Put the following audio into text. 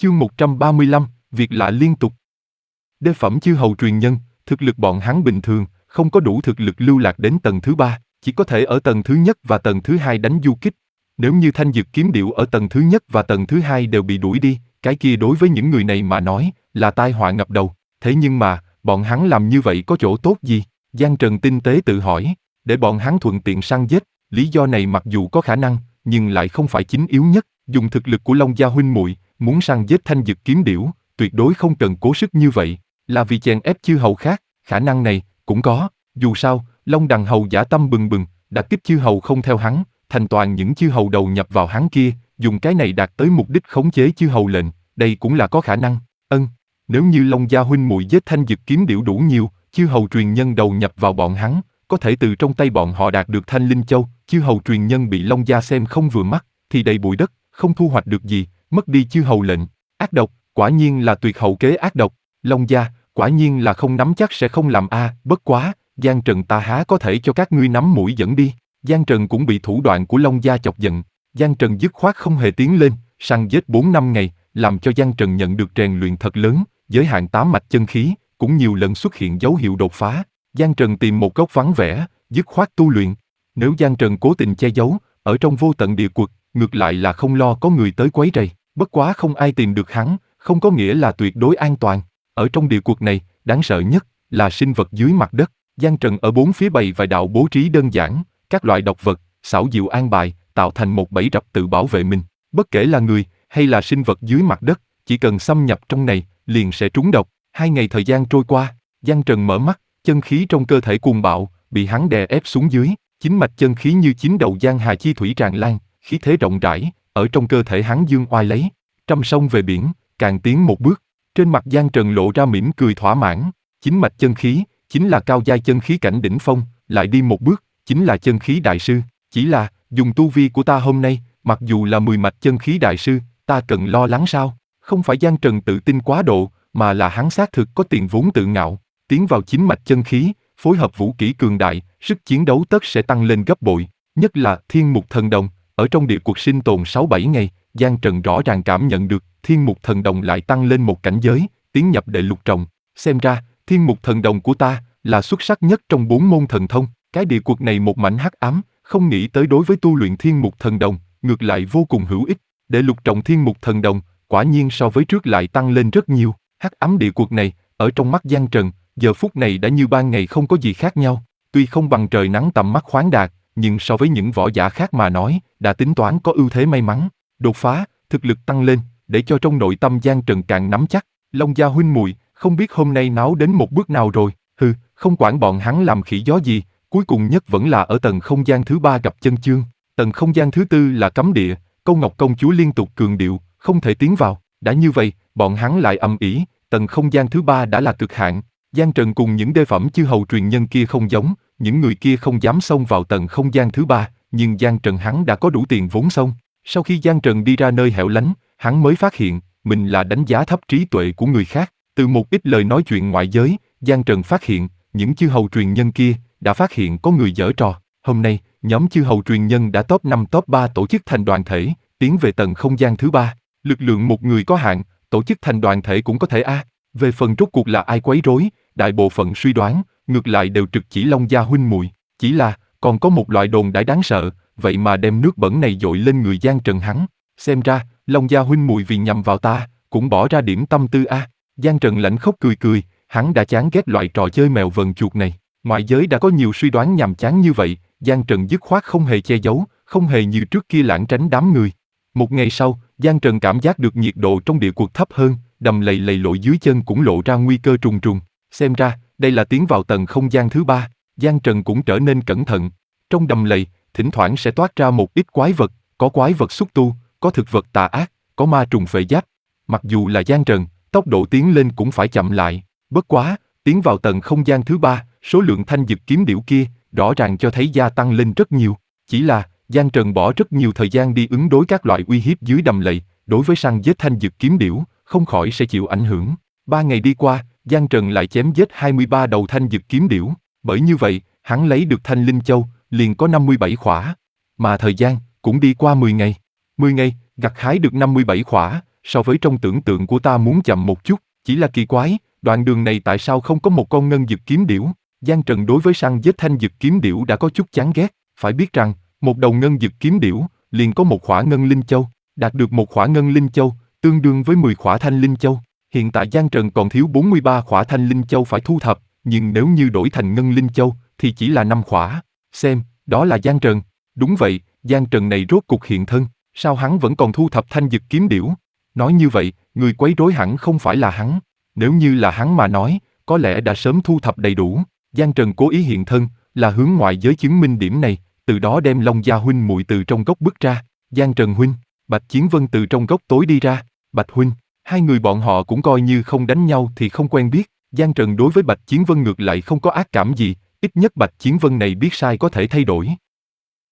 Chương 135, việc lạ liên tục. Đế phẩm chư hầu truyền nhân, thực lực bọn hắn bình thường, không có đủ thực lực lưu lạc đến tầng thứ 3, chỉ có thể ở tầng thứ nhất và tầng thứ 2 đánh du kích. Nếu như thanh dược kiếm điểu ở tầng thứ nhất và tầng thứ 2 đều bị đuổi đi, cái kia đối với những người này mà nói, là tai họa ngập đầu. Thế nhưng mà, bọn hắn làm như vậy có chỗ tốt gì? Giang Trần tinh tế tự hỏi, để bọn hắn thuận tiện săn giết, lý do này mặc dù có khả năng, nhưng lại không phải chính yếu nhất. Dùng thực lực của Long gia huynh muội, muốn săn giết thanh dược kiếm điểu, tuyệt đối không cần cố sức như vậy, là vì chèn ép chư hầu khác, khả năng này cũng có. Dù sao, Long đằng hầu dã tâm bừng bừng, đả kích chư hầu không theo hắn, thành toàn những chư hầu đầu nhập vào hắn kia, dùng cái này đạt tới mục đích khống chế chư hầu lệnh, đây cũng là có khả năng. Nếu như Long gia huynh muội giết thanh dược kiếm điểu đủ nhiều, chư hầu truyền nhân đầu nhập vào bọn hắn, có thể từ trong tay bọn họ đạt được thanh linh châu, chư hầu truyền nhân bị Long gia xem không vừa mắt, thì đầy bụi đất, không thu hoạch được gì, mất đi chư hầu lệnh. Ác độc, quả nhiên là tuyệt hậu kế ác độc. Long gia, quả nhiên là không nắm chắc sẽ không làm bất quá, Giang Trần ta há có thể cho các ngươi nắm mũi dẫn đi. Giang Trần cũng bị thủ đoạn của Long gia chọc giận. Giang Trần dứt khoát không hề tiến lên, săn giết 4 năm ngày, làm cho Giang Trần nhận được rèn luyện thật lớn, giới hạn 8 mạch chân khí, cũng nhiều lần xuất hiện dấu hiệu đột phá. Giang Trần tìm một góc vắng vẻ, dứt khoát tu luyện. Nếu Giang Trần cố tình che giấu, ở trong vô tận địa quật, ngược lại là không lo có người tới quấy rầy. Bất quá không ai tìm được hắn, không có nghĩa là tuyệt đối an toàn. Ở trong địa quật này, đáng sợ nhất là sinh vật dưới mặt đất. Giang Trần ở bốn phía bày vài đạo bố trí đơn giản, các loại độc vật, xảo diệu an bài, tạo thành một bẫy rập tự bảo vệ mình. Bất kể là người hay là sinh vật dưới mặt đất, chỉ cần xâm nhập trong này, liền sẽ trúng độc. 2 ngày thời gian trôi qua, Giang Trần mở mắt, chân khí trong cơ thể cuồng bạo, bị hắn đè ép xuống dưới, chính mạch chân khí như chín đầu giang hà chi thủy tràn lan, khí thế rộng rãi, ở trong cơ thể hắn dương oai lấy. Trăm sông về biển, càng tiến một bước, trên mặt Giang Trần lộ ra mỉm cười thỏa mãn. Chính mạch chân khí, chính là cao giai chân khí cảnh đỉnh phong, lại đi một bước, chính là chân khí đại sư. Chỉ là, dùng tu vi của ta hôm nay, mặc dù là 10 mạch chân khí đại sư, ta cần lo lắng sao? Không phải Giang Trần tự tin quá độ, mà là hắn xác thực có tiền vốn tự ngạo. Tiến vào chính mạch chân khí, phối hợp vũ kỹ cường đại, sức chiến đấu tất sẽ tăng lên gấp bội. Nhất là Thiên Mục Thần Đồng, ở trong địa cuộc sinh tồn 6-7 ngày, Giang Trần rõ ràng cảm nhận được Thiên Mục Thần Đồng lại tăng lên một cảnh giới, tiến nhập đệ lục trọng. Xem ra, Thiên Mục Thần Đồng của ta là xuất sắc nhất trong 4 môn thần thông. Cái địa cuộc này một mảnh hắc ám, không nghĩ tới đối với tu luyện Thiên Mục Thần Đồng, ngược lại vô cùng hữu ích. Đệ lục trọng Thiên Mục Thần Đồng, quả nhiên so với trước lại tăng lên rất nhiều. Hắc ám địa cuộc này, ở trong mắt Giang Trần, giờ phút này đã như ban ngày không có gì khác nhau. Tuy không bằng trời nắng tầm mắt khoáng đạt, nhưng so với những võ giả khác mà nói, đã tính toán có ưu thế may mắn. Đột phá, thực lực tăng lên, để cho trong nội tâm Giang Trần càng nắm chắc. Long gia huynh muội, không biết hôm nay náo đến một bước nào rồi. Không quản bọn hắn làm khỉ gió gì, cuối cùng nhất vẫn là ở tầng không gian thứ 3 gặp chân chương. Tầng không gian thứ 4 là cấm địa, Câu Ngọc công chúa liên tục cường điệu, không thể tiến vào. Đã như vậy, bọn hắn lại ầm ĩ, tầng không gian thứ 3 đã là cực hạn. Giang Trần cùng những đê phẩm chư hầu truyền nhân kia không giống, những người kia không dám xông vào tầng không gian thứ 3, nhưng Giang Trần hắn đã có đủ tiền vốn xông. Sau khi Giang Trần đi ra nơi hẻo lánh, hắn mới phát hiện, mình là đánh giá thấp trí tuệ của người khác. Từ một ít lời nói chuyện ngoại giới, Giang Trần phát hiện, những chư hầu truyền nhân kia đã phát hiện có người giở trò. Hôm nay, nhóm chư hầu truyền nhân đã top 5 top 3 tổ chức thành đoàn thể, tiến về tầng không gian thứ 3. Lực lượng một người có hạn, tổ chức thành đoàn thể cũng có thể Về phần rốt cuộc là ai quấy rối, đại bộ phận suy đoán, ngược lại đều trực chỉ Long gia huynh muội. Chỉ là, còn có một loại đồn đãi đáng sợ, vậy mà đem nước bẩn này dội lên người Giang Trần hắn. Xem ra, Long gia huynh muội vì nhằm vào ta, cũng bỏ ra điểm tâm tư Giang Trần lạnh khóc cười cười, hắn đã chán ghét loại trò chơi mèo vờn chuột này. Ngoại giới đã có nhiều suy đoán nhàm chán như vậy, Giang Trần dứt khoát không hề che giấu, không hề như trước kia lảng tránh đám người. Một ngày sau, Giang Trần cảm giác được nhiệt độ trong địa quật thấp hơn, đầm lầy lầy lội dưới chân cũng lộ ra nguy cơ trùng trùng. Xem ra, đây là tiến vào tầng không gian thứ 3, Giang Trần cũng trở nên cẩn thận. Trong đầm lầy, thỉnh thoảng sẽ toát ra một ít quái vật, có quái vật xúc tu, có thực vật tà ác, có ma trùng phệ giáp. Mặc dù là Giang Trần, tốc độ tiến lên cũng phải chậm lại. Bất quá, tiến vào tầng không gian thứ 3, số lượng thanh dực kiếm điểu kia, rõ ràng cho thấy gia tăng lên rất nhiều. Chỉ là, Giang Trần bỏ rất nhiều thời gian đi ứng đối các loại uy hiếp dưới đầm lầy, đối với săn giết thanh dực kiếm điểu, không khỏi sẽ chịu ảnh hưởng. 3 ngày đi qua, Giang Trần lại chém giết 23 đầu thanh dực kiếm điểu, bởi như vậy, hắn lấy được thanh linh châu, liền có 57 khỏa. Mà thời gian, cũng đi qua 10 ngày. 10 ngày, gặt hái được 57 khỏa, so với trong tưởng tượng của ta muốn chậm một chút, chỉ là kỳ quái, đoạn đường này tại sao không có một con ngân dực kiếm điểu? Giang Trần đối với săn giết thanh dực kiếm điểu đã có chút chán ghét, phải biết rằng, một đầu ngân dực kiếm điểu, liền có một khỏa ngân linh châu, đạt được một khỏa ngân linh châu, tương đương với 10 khỏa thanh linh châu. Hiện tại Giang Trần còn thiếu 43 khỏa thanh linh châu phải thu thập, nhưng nếu như đổi thành ngân linh châu, thì chỉ là 5 khỏa. Xem, đó là Giang Trần. Đúng vậy, Giang Trần này rốt cục hiện thân, sao hắn vẫn còn thu thập thanh dực kiếm điểu? Nói như vậy, người quấy rối hẳn không phải là hắn. Nếu như là hắn mà nói, có lẽ đã sớm thu thập đầy đủ. Giang Trần cố ý hiện thân, là hướng ngoại giới chứng minh điểm này, từ đó đem Long Gia huynh muội từ trong góc bước ra. Giang Trần huynh, Bạch Chiến Vân từ trong góc tối đi ra. Bạch huynh, hai người bọn họ cũng coi như không đánh nhau thì không quen biết. Giang Trần đối với Bạch Chiến Vân ngược lại không có ác cảm gì, ít nhất Bạch Chiến Vân này biết sai có thể thay đổi.